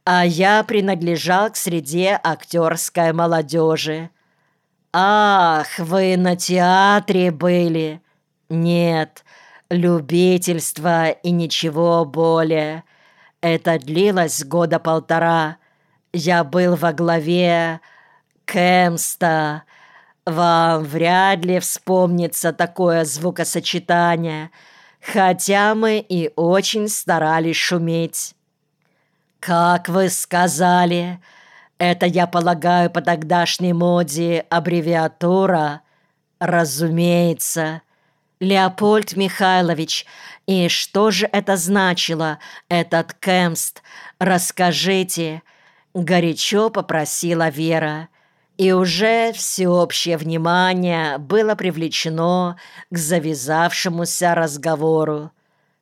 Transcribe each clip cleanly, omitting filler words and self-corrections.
а я принадлежал к среде актерской молодежи. Ах, вы на театре были? Нет, любительство и ничего более. Это длилось года полтора. Я был во главе Кэмста. Вам вряд ли вспомнится такое звукосочетание, хотя мы и очень старались шуметь. Как вы сказали, это, я полагаю, по тогдашней моде аббревиатура? Разумеется. Леопольд Михайлович, и что же это значило, этот Кэмст? Расскажите, горячо попросила Вера. И уже всеобщее внимание было привлечено к завязавшемуся разговору.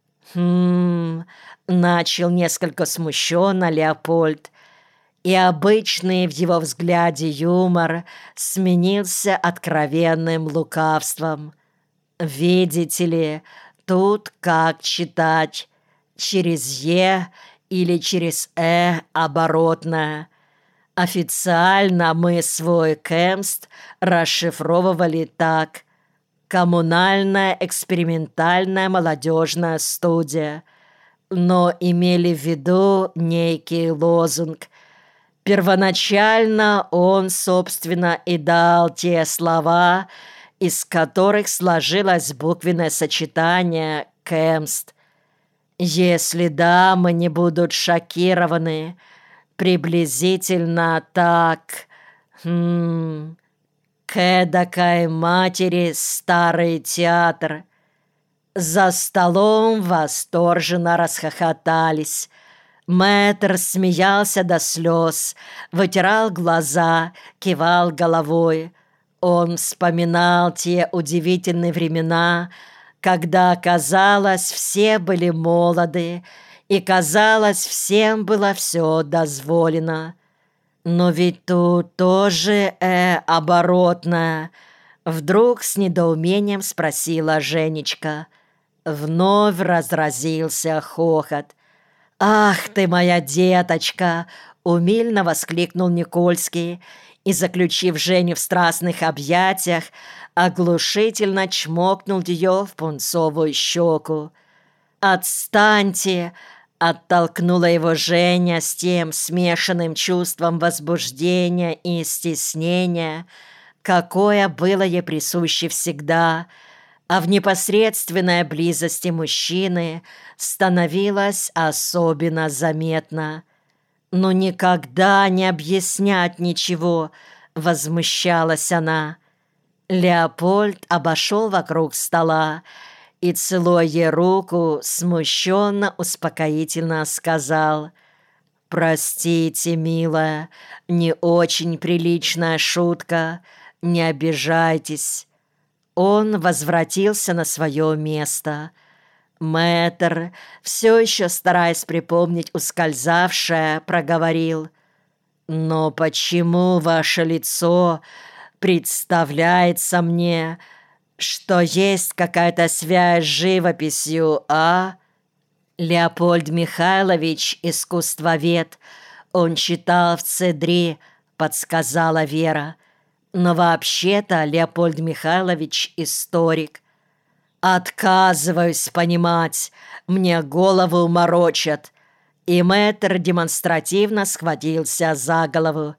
Начал несколько смущенно Леопольд, и обычный в его взгляде юмор сменился откровенным лукавством. Видите ли, тут как читать, через «е» или через «э» оборотное. Официально мы свой Кэмст расшифровывали так: «Коммунальная экспериментальная молодежная студия», но имели в виду некий лозунг. Первоначально он, собственно, и дал те слова, из которых сложилось буквенное сочетание «Кэмст». Если дамы не будут шокированы, приблизительно так. К эдакой матери старый театр. За столом восторженно расхохотались. Мэтр смеялся до слез, вытирал глаза, кивал головой. Он вспоминал те удивительные времена, когда, казалось, все были молоды, и, казалось, всем было все дозволено. Но ведь тут тоже оборотное. Вдруг с недоумением спросила Женечка. Вновь разразился хохот. «Ах ты моя деточка!» — умильно воскликнул Никольский и, заключив Женю в страстных объятиях, оглушительно чмокнул ее в пунцовую щеку. «Отстаньте!» — оттолкнула его Женя с тем смешанным чувством возбуждения и стеснения, какое было ей присуще всегда, а в непосредственной близости мужчины становилось особенно заметно. «Но никогда не объяснять ничего!» — возмущалась она. Леопольд обошел вокруг стола и, целуя ей руку, смущенно, успокоительно сказал: «Простите, милая, не очень приличная шутка, не обижайтесь». Он возвратился на свое место. Мэтр, все еще стараясь припомнить ускользавшее, проговорил: «Но почему ваше лицо представляется мне, что есть какая-то связь с живописью, а?» Леопольд Михайлович — искусствовед. Он читал в Цедри, подсказала Вера. Но вообще-то Леопольд Михайлович — историк. «Отказываюсь понимать, мне голову морочат». И мэтр демонстративно схватился за голову.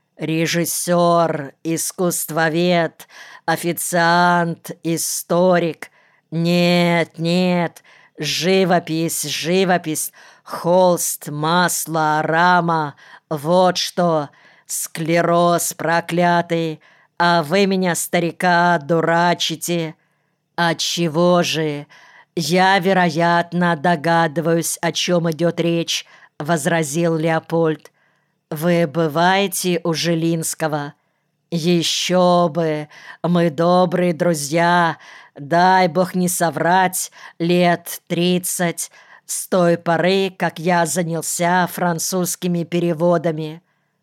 «Режиссер, искусствовед, официант, историк. Нет, нет, живопись, живопись, холст, масло, рама. Вот что, склероз проклятый, а вы меня, старика, дурачите. Отчего же? Я, вероятно, догадываюсь, о чем идет речь», — возразил Леопольд. «Вы бываете у Жилинского?» «Еще бы! Мы добрые друзья, дай бог не соврать, лет 30, с той поры, как я занялся французскими переводами».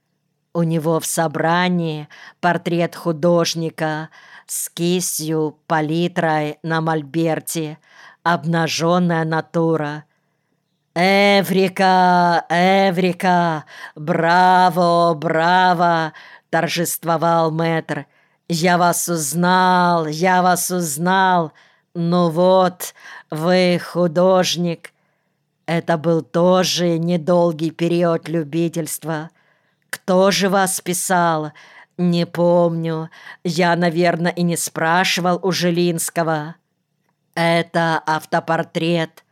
У него в собрании портрет художника с кистью, палитрой на мольберте, обнаженная натура. «Эврика! Эврика! Браво! Браво!» — торжествовал мэтр. «Я вас узнал! Я вас узнал! Ну вот, вы художник!» Это был тоже недолгий период любительства. Кто же вас писал? Не помню. Я, наверное, и не спрашивал у Жилинского. Это автопортрет.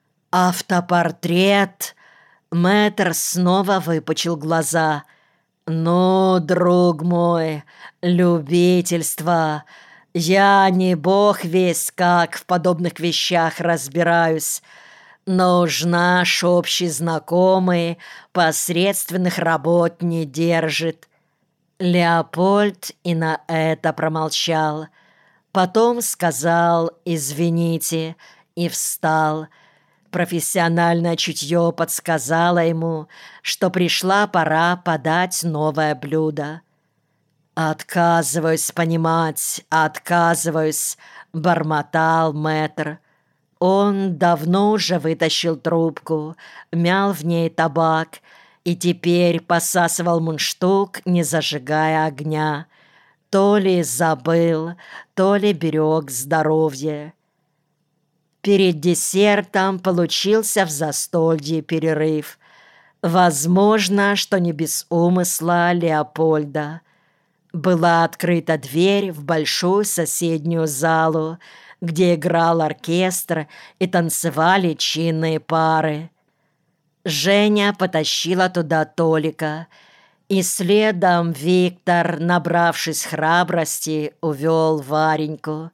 Автопортрет? Мэтр снова выпучил глаза. Ну, друг мой, любительство. Я не бог весть как в подобных вещах разбираюсь. Но уж наш общий знакомый посредственных работ не держит. Леопольд и на это промолчал. Потом сказал «извините» и встал. Профессиональное чутье подсказало ему, что пришла пора подать новое блюдо. «Отказываюсь понимать, отказываюсь», — бормотал мэтр. Он давно уже вытащил трубку, мял в ней табак и теперь посасывал мундштук, не зажигая огня. То ли забыл, то ли берег здоровье. Перед десертом получился в застолье перерыв. Возможно, что не без умысла Леопольда. Была открыта дверь в большую соседнюю залу, где играл оркестр и танцевали чинные пары. Женя потащила туда Толика, и следом Виктор, набравшись храбрости, увел Вареньку.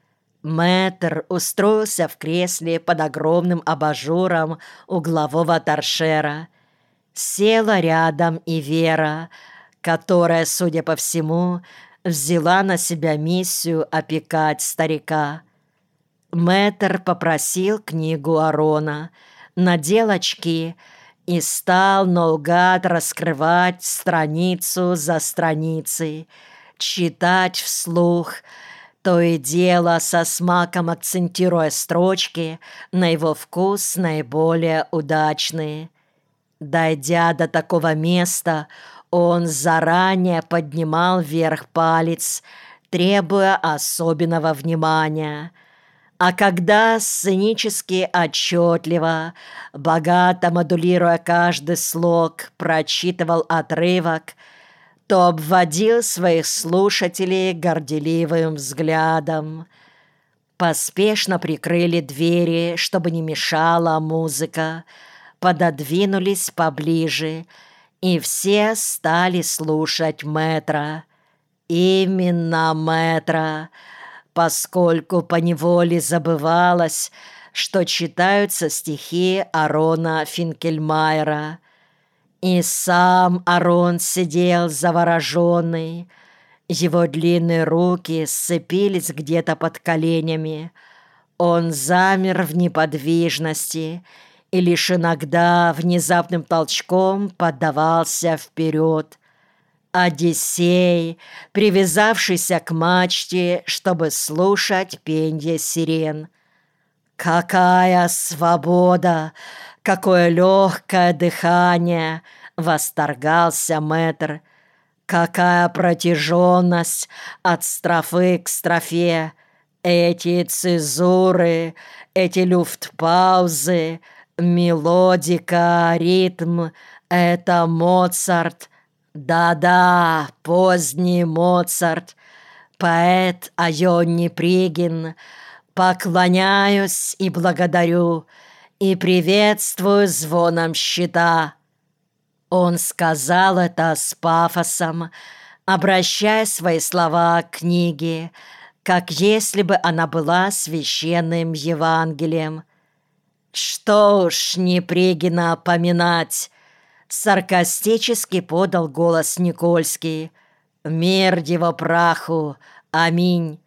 Мэтр устроился в кресле под огромным абажуром углового торшера. Села рядом и Вера, которая, судя по всему, взяла на себя миссию опекать старика. Мэтр попросил книгу Арона, надел очки и стал наугад раскрывать страницу за страницей, читать вслух, то и дело со смаком акцентируя строчки, на его вкус наиболее удачные. Дойдя до такого места, он заранее поднимал вверх палец, требуя особенного внимания. А когда сценически отчетливо, богато модулируя каждый слог, прочитывал отрывок, то обводил своих слушателей горделивым взглядом. Поспешно прикрыли двери, чтобы не мешала музыка, пододвинулись поближе, и все стали слушать мэтра. Именно мэтра, поскольку поневоле забывалось, что читаются стихи Арона Финкельмайера. И сам Арон сидел завороженный. Его длинные руки сцепились где-то под коленями. Он замер в неподвижности и лишь иногда внезапным толчком поддавался вперед. Одиссей, привязавшийся к мачте, чтобы слушать пенье сирен. «Какая свобода! Какое легкое дыхание!» — восторгался мэтр. «Какая протяженность от строфы к строфе! Эти цезуры, эти люфтпаузы, мелодика, ритм — это Моцарт! Да-да, поздний Моцарт, поэт Айонни Пригин. Поклоняюсь и благодарю, и приветствую звоном щита». Он сказал это с пафосом, обращая свои слова к книге, как если бы она была священным Евангелием. «Что уж Непригина поминать!» — саркастически подал голос Никольский. «Мир его праху! Аминь!»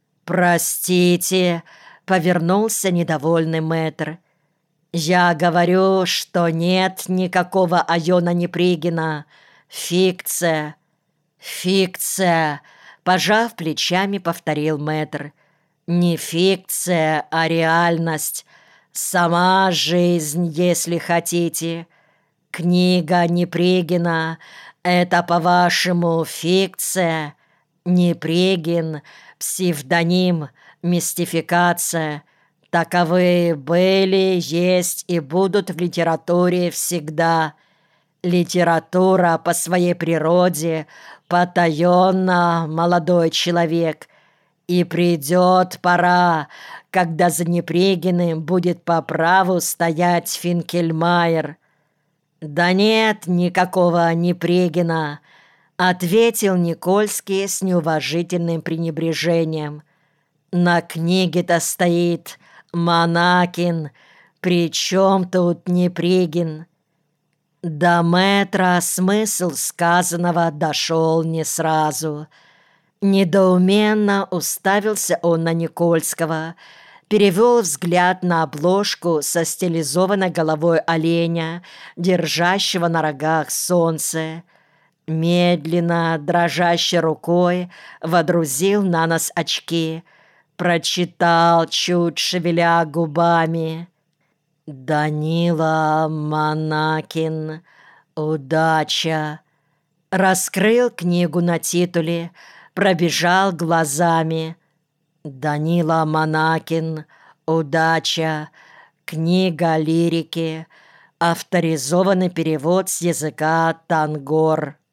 «Простите!» — повернулся недовольный мэтр. «Я говорю, что нет никакого Айона Непригина. Фикция!» «Фикция!» — пожав плечами, повторил мэтр. «Не фикция, а реальность. Сама жизнь, если хотите. Книга Непригина — это, по-вашему, фикция? Непригин — псевдоним, мистификация. Таковы были, есть и будут в литературе всегда. Литература по своей природе потаенна, молодой человек. И придет пора, когда за Непригиным будет по праву стоять Финкельмайер. «Да нет никакого Непригина», — ответил Никольский с неуважительным пренебрежением. «На книге-то стоит Монакин. При чем тут Непригин?» До мэтра смысл сказанного дошел не сразу. Недоуменно уставился он на Никольского, перевел взгляд на обложку со стилизованной головой оленя, держащего на рогах солнце. Медленно, дрожащей рукой, водрузил на нос очки, прочитал, чуть шевеля губами: «Данила Монакин. Удача». Раскрыл книгу на титуле, пробежал глазами. «Данила Монакин. Удача. Книга лирики. Авторизованный перевод с языка тангор».